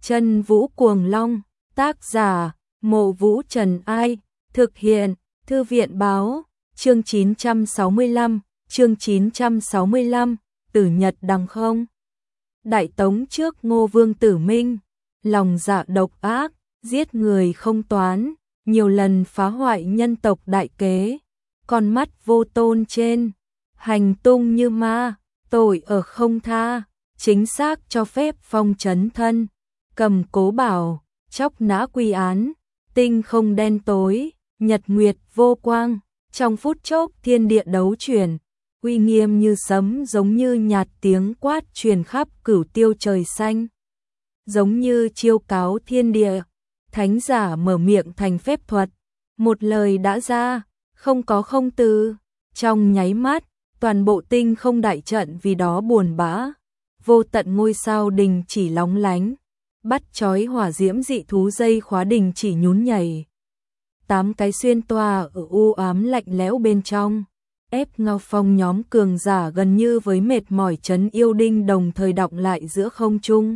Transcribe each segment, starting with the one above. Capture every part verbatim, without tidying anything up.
Chân Vũ Cuồng Long, tác giả, Mộ Vũ Trần Ai, thực hiện, Thư viện Báo, chương chín trăm sáu mươi lăm, chương chín trăm sáu mươi lăm, Tử Nhật Đằng Không. Đại Tống trước Ngô Vương Tử Minh, lòng dạ độc ác, giết người không toán, nhiều lần phá hoại nhân tộc đại kế, con mắt vô tôn trên, hành tung như ma, tội ở không tha, chính xác cho phép phong trấn thân, cầm cố bảo, chóc nã quy án, tinh không đen tối, nhật nguyệt vô quang, trong phút chốc thiên địa đấu chuyển, uy nghiêm như sấm giống như nhạt tiếng quát truyền khắp cửu tiêu trời xanh, giống như chiêu cáo thiên địa, thánh giả mở miệng thành phép thuật, một lời đã ra, không có không từ, trong nháy mắt, toàn bộ tinh không đại trận vì đó buồn bã, vô tận ngôi sao đình chỉ lóng lánh, bắt chói hỏa diễm dị thú dây khóa đình chỉ nhún nhảy. Tám cái xuyên toa ở u ám lạnh lẽo bên trong, ép Ngao Phong nhóm cường giả gần như với mệt mỏi trấn yêu đinh đồng thời đọng lại giữa không trung.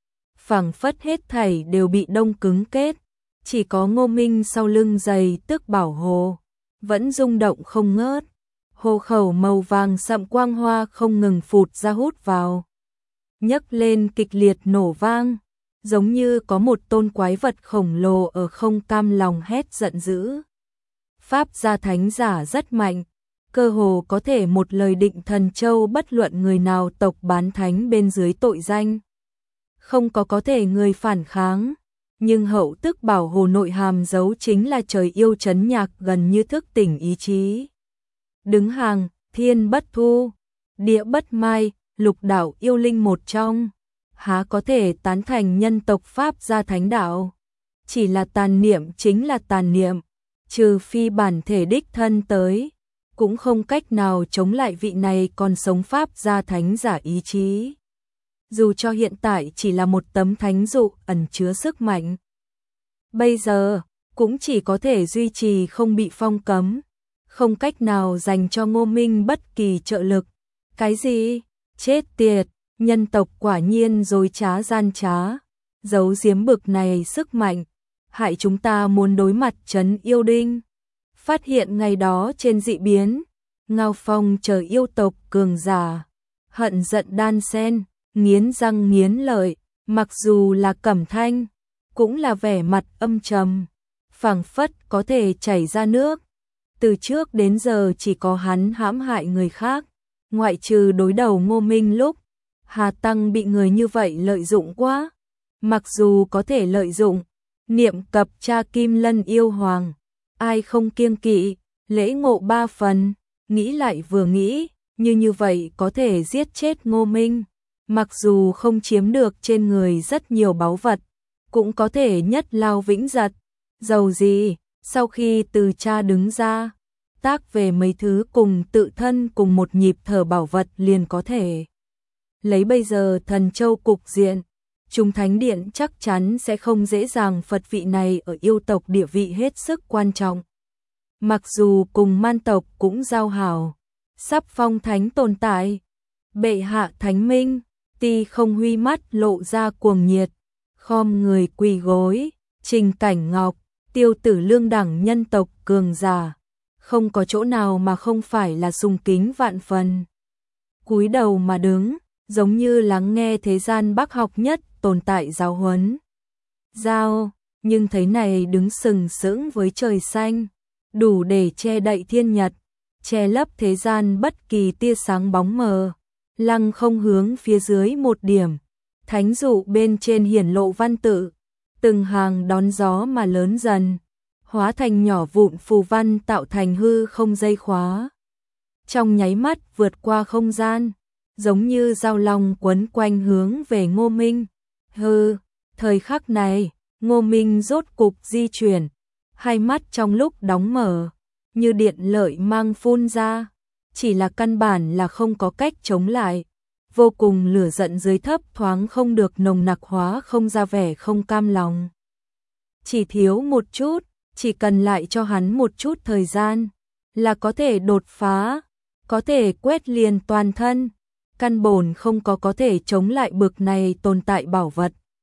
Phảng phất hết thảy đều bị đông cứng kết, chỉ có Ngô Minh sau lưng dày tức bảo hồ, vẫn rung động không ngớt. Hồ khẩu màu vàng sậm quang hoa không ngừng phụt ra hút vào, nhấc lên kịch liệt nổ vang, giống như có một tôn quái vật khổng lồ ở không cam lòng hét giận dữ. Pháp gia thánh giả rất mạnh, cơ hồ có thể một lời định thần châu bất luận người nào tộc bán thánh bên dưới tội danh. Không có có thể người phản kháng, nhưng hậu tức bảo hồ nội hàm giấu chính là trời yêu trấn nhạc gần như thức tỉnh ý chí. Đứng hàng, thiên bất thu, địa bất mai, lục đạo yêu linh một trong, há có thể tán thành nhân tộc Pháp gia thánh đạo. Chỉ là tàn niệm chính là tàn niệm, trừ phi bản thể đích thân tới, cũng không cách nào chống lại vị này còn sống Pháp gia thánh giả ý chí. Dù cho hiện tại chỉ là một tấm thánh dụ ẩn chứa sức mạnh, bây giờ cũng chỉ có thể duy trì không bị phong cấm, không cách nào dành cho Ngô Minh bất kỳ trợ lực. Cái gì? Chết tiệt, nhân tộc quả nhiên dối trá gian trá, giấu giếm bực này sức mạnh, hại chúng ta muốn đối mặt trấn yêu đinh. Phát hiện ngày đó trên dị biến, Ngao Phong chờ yêu tộc cường giả, hận giận đan sen, nghiến răng nghiến lợi, mặc dù là Cẩm Thanh, cũng là vẻ mặt âm trầm, phảng phất có thể chảy ra nước. Từ trước đến giờ chỉ có hắn hãm hại người khác, ngoại trừ đối đầu Ngô Minh lúc, Hà Tăng bị người như vậy lợi dụng quá. Mặc dù có thể lợi dụng, niệm cập cha Kim Lân yêu hoàng, ai không kiêng kỵ, lễ ngộ ba phần, nghĩ lại vừa nghĩ, như như vậy có thể giết chết Ngô Minh. Mặc dù không chiếm được trên người rất nhiều báu vật, cũng có thể nhất lao vĩnh giật. Dầu gì, sau khi từ cha đứng ra, tác về mấy thứ cùng tự thân cùng một nhịp thở bảo vật liền có thể. Lấy bây giờ thần châu cục diện, Trung Thánh Điện chắc chắn sẽ không dễ dàng phật vị này ở yêu tộc địa vị hết sức quan trọng. Mặc dù cùng man tộc cũng giao hảo, sắp phong thánh tồn tại, bệ hạ thánh minh, Ti không huy mắt lộ ra cuồng nhiệt, khom người quỳ gối, Trình Cảnh Ngọc, tiêu tử lương đẳng nhân tộc cường giả, không có chỗ nào mà không phải là sùng kính vạn phần. Cúi đầu mà đứng, giống như lắng nghe thế gian bác học nhất tồn tại giáo huấn. Giao, nhưng thấy này đứng sừng sững với trời xanh, đủ để che đậy thiên nhật, che lấp thế gian bất kỳ tia sáng bóng mờ. Lăng không hướng phía dưới một điểm, thánh dụ bên trên hiển lộ văn tự, từng hàng đón gió mà lớn dần, hóa thành nhỏ vụn phù văn tạo thành hư không dây khóa. Trong nháy mắt vượt qua không gian, giống như dao long quấn quanh hướng về Ngô Minh. Hư, thời khắc này, Ngô Minh rốt cục di chuyển, hai mắt trong lúc đóng mở, như điện lợi mang phun ra. Chỉ là căn bản là không có cách chống lại, vô cùng lửa giận dưới thấp thoáng không được nồng nặc hóa không ra vẻ không cam lòng. Chỉ thiếu một chút, chỉ cần lại cho hắn một chút thời gian, là có thể đột phá, có thể quét liền toàn thân, căn bổn không có có thể chống lại bực này tồn tại bảo vật.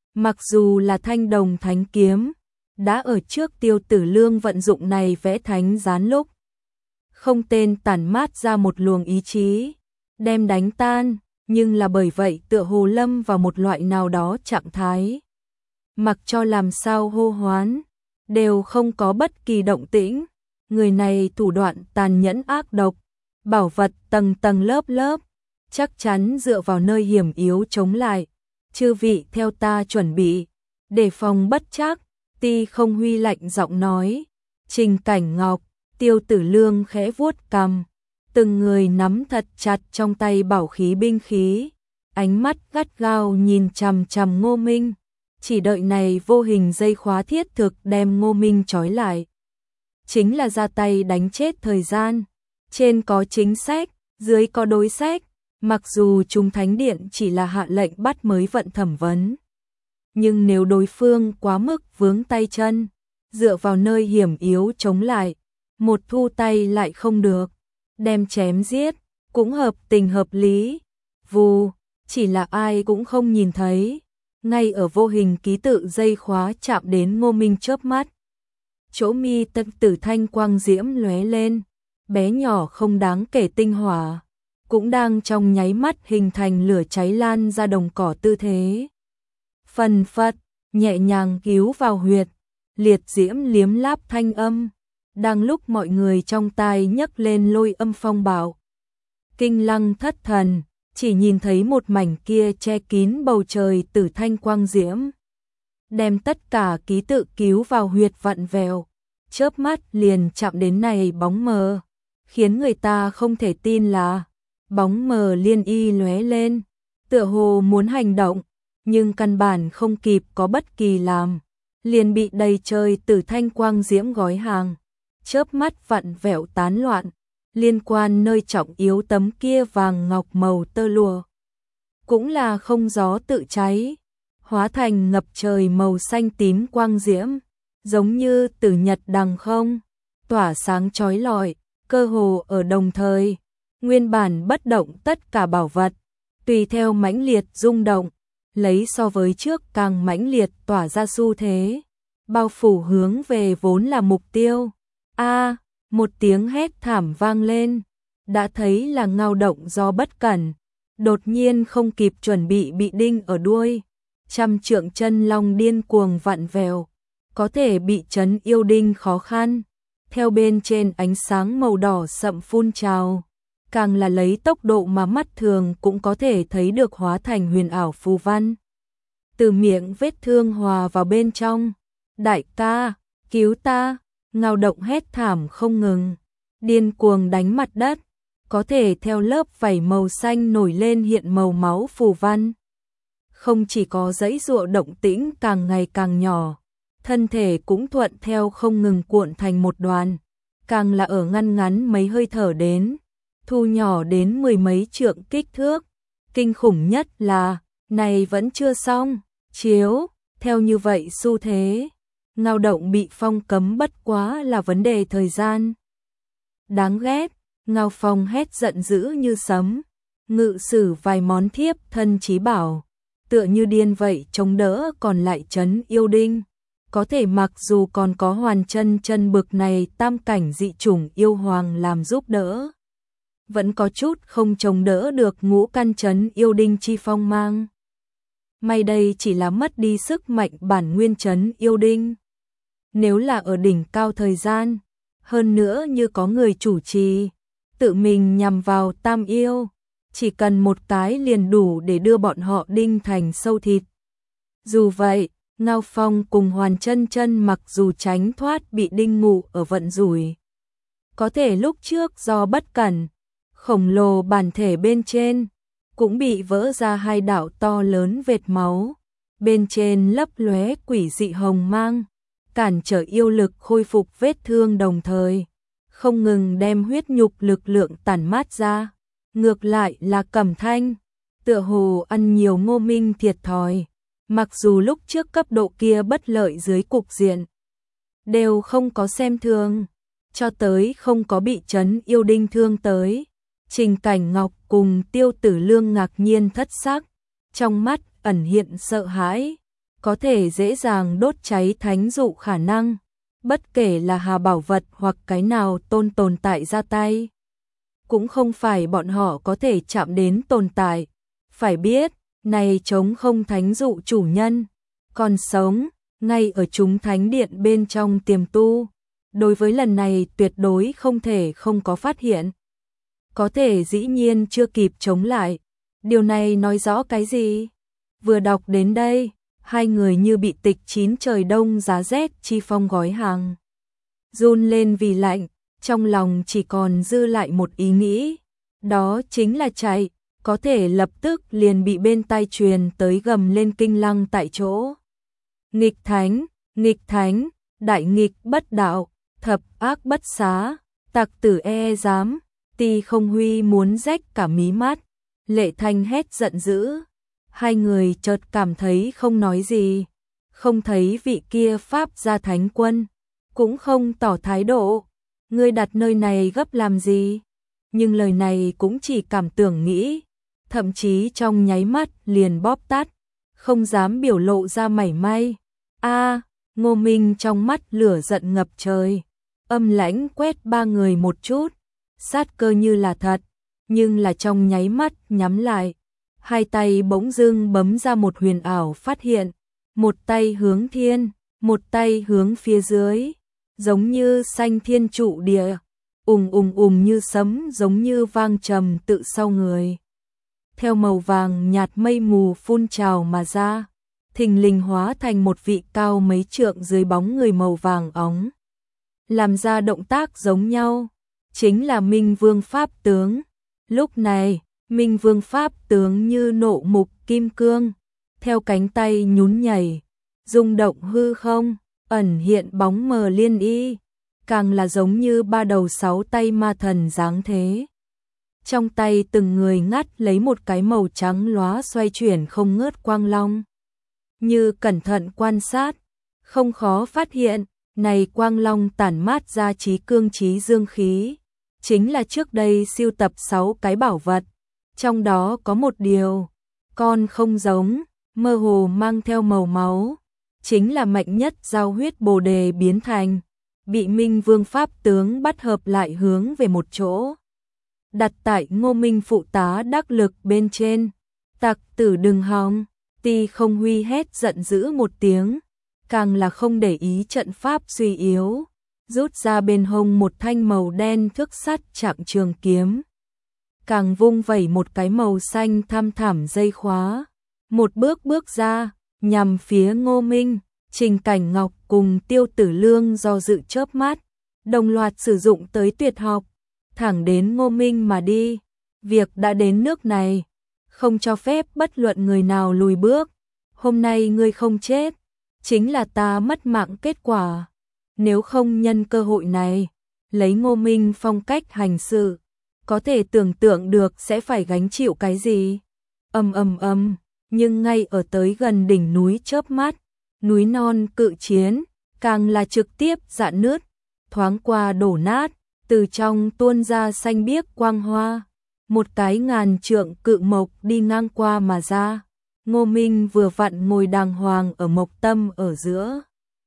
Mặc dù là thanh đồng thánh kiếm, đã ở trước Tiêu Tử Lương vận dụng này vẽ thánh gián lúc. Không tên tản mát ra một luồng ý chí, đem đánh tan, nhưng là bởi vậy tựa hồ lâm vào một loại nào đó trạng thái. Mặc cho làm sao hô hoán, đều không có bất kỳ động tĩnh. Người này thủ đoạn tàn nhẫn ác độc, bảo vật tầng tầng lớp lớp, chắc chắn dựa vào nơi hiểm yếu chống lại. Chư vị theo ta chuẩn bị, để phòng bất trắc. Ti Không Huy lạnh giọng nói. Trình Cảnh Ngọc, Tiêu Tử Lương khẽ vuốt cằm, từng người nắm thật chặt trong tay bảo khí binh khí, ánh mắt gắt gao nhìn chằm chằm Ngô Minh, chỉ đợi này vô hình dây khóa thiết thực đem Ngô Minh trói lại. Chính là ra tay đánh chết thời gian, trên có chính sách, dưới có đối sách, mặc dù Trung Thánh Điện chỉ là hạ lệnh bắt mới vận thẩm vấn. Nhưng nếu đối phương quá mức vướng tay chân, dựa vào nơi hiểm yếu chống lại, một thu tay lại không được, đem chém giết, cũng hợp tình hợp lý. Vù, chỉ là ai cũng không nhìn thấy, ngay ở vô hình ký tự dây khóa chạm đến Ngô Minh chớp mắt. Chỗ mi tâm tử thanh quang diễm lóe lên, bé nhỏ không đáng kể tinh hỏa, cũng đang trong nháy mắt hình thành lửa cháy lan ra đồng cỏ tư thế. Phần phật, nhẹ nhàng cứu vào huyệt, liệt diễm liếm láp thanh âm, đang lúc mọi người trong tai nhấc lên lôi âm phong bạo. Kinh lăng thất thần, chỉ nhìn thấy một mảnh kia che kín bầu trời tử thanh quang diễm, đem tất cả ký tự cứu vào huyệt vặn vẹo, chớp mắt liền chạm đến này bóng mờ, khiến người ta không thể tin là bóng mờ liên y lóe lên, tựa hồ muốn hành động, nhưng căn bản không kịp có bất kỳ làm, liền bị đầy trời tử thanh quang diễm gói hàng, chớp mắt vặn vẹo tán loạn, liên quan nơi trọng yếu tấm kia vàng ngọc màu tơ lụa, cũng là không gió tự cháy, hóa thành ngập trời màu xanh tím quang diễm, giống như tử nhật đằng không, tỏa sáng chói lọi, cơ hồ ở đồng thời, nguyên bản bất động tất cả bảo vật, tùy theo mãnh liệt rung động, lấy so với trước càng mãnh liệt tỏa ra xu thế, bao phủ hướng về vốn là mục tiêu. A, một tiếng hét thảm vang lên, đã thấy là Ngao Động do bất cẩn, đột nhiên không kịp chuẩn bị bị đinh ở đuôi, trăm trượng chân long điên cuồng vặn vẹo, có thể bị chấn yêu đinh khó khăn, theo bên trên ánh sáng màu đỏ sậm phun trào, càng là lấy tốc độ mà mắt thường cũng có thể thấy được hóa thành huyền ảo phù văn. Từ miệng vết thương hòa vào bên trong, đại ca, cứu ta, Ngao Động hét thảm không ngừng, điên cuồng đánh mặt đất, có thể theo lớp vảy màu xanh nổi lên hiện màu máu phù văn. Không chỉ có dãy dụa động tĩnh càng ngày càng nhỏ, thân thể cũng thuận theo không ngừng cuộn thành một đoàn, càng là ở ngăn ngắn mấy hơi thở đến, thu nhỏ đến mười mấy trượng kích thước. Kinh khủng nhất là, này vẫn chưa xong, chiếu, theo như vậy xu thế, Ngao Động bị phong cấm bất quá là vấn đề thời gian. Đáng ghét, Ngao Phong hét giận dữ như sấm, ngự sử vài món thiếp thân chí bảo, tựa như điên vậy chống đỡ còn lại trấn yêu đinh. Có thể mặc dù còn có Hoàn Chân Chân bực này tam cảnh dị chủng yêu hoàng làm giúp đỡ, vẫn có chút không chống đỡ được ngũ căn trấn yêu đinh chi phong mang. May đây chỉ là mất đi sức mạnh bản nguyên trấn yêu đinh. Nếu là ở đỉnh cao thời gian, hơn nữa như có người chủ trì, tự mình nhằm vào tam yêu, chỉ cần một cái liền đủ để đưa bọn họ đinh thành sâu thịt. Dù vậy, Ngao Phong cùng Hoàn Chân Chân mặc dù tránh thoát bị đinh ngụ ở vận rủi, có thể lúc trước do bất cẩn, khổng lồ bản thể bên trên cũng bị vỡ ra hai đạo to lớn vệt máu, bên trên lấp lóe quỷ dị hồng mang, cản trở yêu lực khôi phục vết thương đồng thời, không ngừng đem huyết nhục lực lượng tản mát ra. Ngược lại là Cẩm Thanh, tựa hồ ăn nhiều Ngô Minh thiệt thòi, mặc dù lúc trước cấp độ kia bất lợi dưới cục diện, đều không có xem thường, cho tới không có bị trấn yêu đinh thương tới. Trình Cảnh Ngọc cùng Tiêu Tử Lương ngạc nhiên thất sắc, trong mắt ẩn hiện sợ hãi, có thể dễ dàng đốt cháy thánh dụ khả năng, bất kể là hà bảo vật hoặc cái nào tôn tồn tại ra tay. Cũng không phải bọn họ có thể chạm đến tồn tại. Phải biết, này chống không thánh dụ chủ nhân, còn sống, ngay ở chúng thánh điện bên trong tiềm tu. Đối với lần này tuyệt đối không thể không có phát hiện. Có thể dĩ nhiên chưa kịp chống lại. Điều này nói rõ cái gì? Vừa đọc đến đây, hai người như bị tịch chín trời đông giá rét chi phong gói hàng. Run lên vì lạnh, trong lòng chỉ còn dư lại một ý nghĩ. Đó chính là chạy, có thể lập tức liền bị bên tai truyền tới gầm lên kinh lăng tại chỗ. Nghịch thánh, nghịch thánh, đại nghịch bất đạo, thập ác bất xá, tặc tử e dám, Ti Không Huy muốn rách cả mí mắt, Lệ Thanh hét giận dữ. Hai người chợt cảm thấy không nói gì, không thấy vị kia pháp gia thánh quân, cũng không tỏ thái độ, ngươi đặt nơi này gấp làm gì? Nhưng lời này cũng chỉ cảm tưởng nghĩ, thậm chí trong nháy mắt liền bóp tắt, không dám biểu lộ ra mảy may. A, Ngô Minh trong mắt lửa giận ngập trời, âm lãnh quét ba người một chút, sát cơ như là thật, nhưng là trong nháy mắt nhắm lại. Hai tay bỗng dưng bấm ra một huyền ảo phát hiện, một tay hướng thiên, một tay hướng phía dưới, giống như sanh thiên trụ địa, ùng ùng ùng như sấm, giống như vang trầm tự sau người. Theo màu vàng nhạt mây mù phun trào mà ra, thình lình hóa thành một vị cao mấy trượng dưới bóng người màu vàng óng. Làm ra động tác giống nhau, chính là Minh Vương Pháp Tướng. Lúc này, Minh Vương Pháp Tướng như nộ mục kim cương, theo cánh tay nhún nhảy, rung động hư không, ẩn hiện bóng mờ liên y, càng là giống như ba đầu sáu tay ma thần dáng thế. Trong tay từng người ngắt lấy một cái màu trắng lóa xoay chuyển không ngớt quang long. Như cẩn thận quan sát, không khó phát hiện, này quang long tản mát ra trí cương trí dương khí, chính là trước đây siêu tập sáu cái bảo vật. Trong đó có một điều, con không giống, mơ hồ mang theo màu máu, chính là mạnh nhất giao huyết bồ đề biến thành, bị Minh Vương Pháp Tướng bắt hợp lại hướng về một chỗ. Đặt tại Ngô Minh phụ tá đắc lực bên trên, tặc tử đừng hòng, Ti Không Huy hét giận dữ một tiếng, càng là không để ý trận pháp suy yếu, rút ra bên hông một thanh màu đen thước sắt trạng trường kiếm. Càng vung vẩy một cái màu xanh thăm thẳm dây khóa, một bước bước ra, nhằm phía Ngô Minh. Trình Cảnh Ngọc cùng Tiêu Tử Lương do dự chớp mắt, đồng loạt sử dụng tới tuyệt học, thẳng đến Ngô Minh mà đi. Việc đã đến nước này, không cho phép bất luận người nào lùi bước. Hôm nay ngươi không chết, chính là ta mất mạng kết quả. Nếu không nhân cơ hội này, lấy Ngô Minh phong cách hành sự, có thể tưởng tượng được sẽ phải gánh chịu cái gì. Ầm ầm ầm, nhưng ngay ở tới gần đỉnh núi chớp mắt, núi non cự chiến, càng là trực tiếp rạn nứt, thoáng qua đổ nát, từ trong tuôn ra xanh biếc quang hoa, một cái ngàn trượng cự mộc đi ngang qua mà ra. Ngô Minh vừa vặn ngồi đàng hoàng ở mộc tâm ở giữa.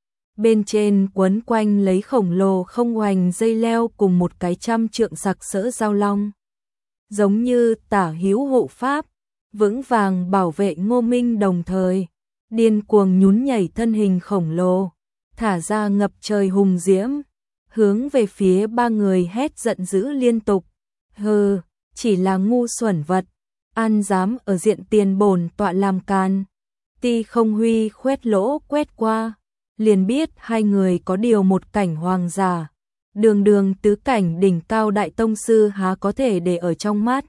Bên trên quấn quanh lấy khổng lồ không hoành dây leo cùng một cái trăm trượng sặc sỡ giao long. Giống như tả hữu hộ pháp, vững vàng bảo vệ Ngô Minh đồng thời. Điên cuồng nhún nhảy thân hình khổng lồ, thả ra ngập trời hùng diễm, hướng về phía ba người hét giận dữ liên tục. Hừ, chỉ là ngu xuẩn vật, an dám ở diện tiền bổn tọa làm can. Ti Không Huy khoét lỗ quét qua, liền biết hai người có điều một cảnh hoàng giả, đường đường tứ cảnh đỉnh cao đại tông sư há có thể để ở trong mắt.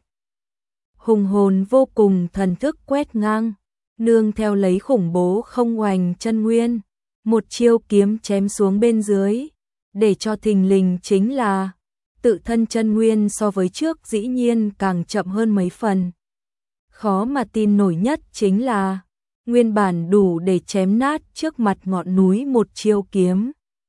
Hùng hồn vô cùng thần thức quét ngang, nương theo lấy khủng bố không hoành chân nguyên, một chiêu kiếm chém xuống bên dưới, để cho thình lình chính là tự thân chân nguyên so với trước dĩ nhiên càng chậm hơn mấy phần. Khó mà tin nổi nhất chính là nguyên bản đủ để chém nát trước mặt ngọn núi một chiêu kiếm,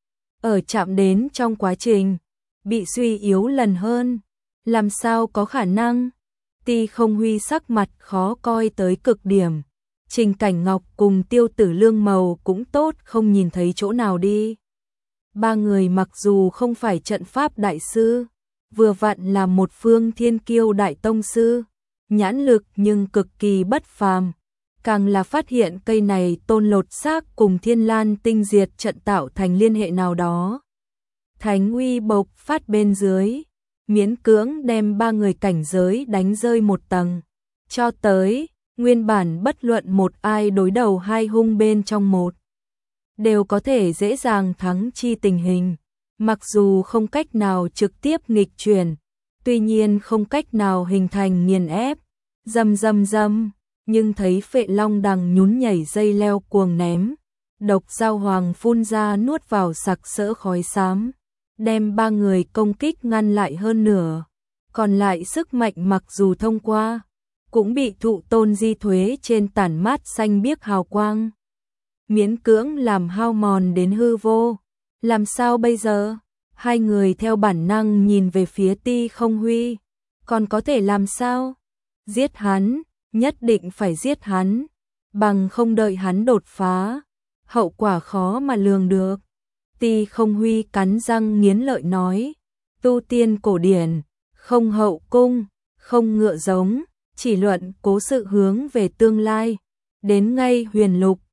ở chạm đến trong quá trình bị suy yếu lần hơn. Làm sao có khả năng? Ti Không Huy sắc mặt khó coi tới cực điểm, Trình Cảnh Ngọc cùng Tiêu Tử Lương màu cũng tốt, không nhìn thấy chỗ nào đi. Ba người mặc dù không phải trận pháp đại sư, vừa vặn là một phương thiên kiêu đại tông sư, nhãn lực nhưng cực kỳ bất phàm. Càng là phát hiện cây này tôn lột xác cùng Thiên Lan tinh diệt trận tạo thành liên hệ nào đó. Thánh uy bộc phát bên dưới, miễn cưỡng đem ba người cảnh giới đánh rơi một tầng. Cho tới, nguyên bản bất luận một ai đối đầu hai hung bên trong một, đều có thể dễ dàng thắng chi tình hình. Mặc dù không cách nào trực tiếp nghịch chuyển, tuy nhiên không cách nào hình thành nghiền ép, dầm dầm dầm, nhưng thấy Phệ Long đằng nhún nhảy dây leo cuồng ném, độc dao hoàng phun ra nuốt vào sặc sỡ khói xám, đem ba người công kích ngăn lại hơn nửa. Còn lại sức mạnh mặc dù thông qua, cũng bị thụ tôn di thuế trên tản mát xanh biếc hào quang, miễn cưỡng làm hao mòn đến hư vô. Làm sao bây giờ? Hai người theo bản năng nhìn về phía Ti Không Huy. Còn có thể làm sao? Giết hắn, nhất định phải giết hắn, bằng không đợi hắn đột phá, hậu quả khó mà lường được. Ti Không Huy cắn răng nghiến lợi nói, tu tiên cổ điển, không hậu cung, không ngựa giống, chỉ luận cố sự hướng về tương lai. Đến ngay huyền lục,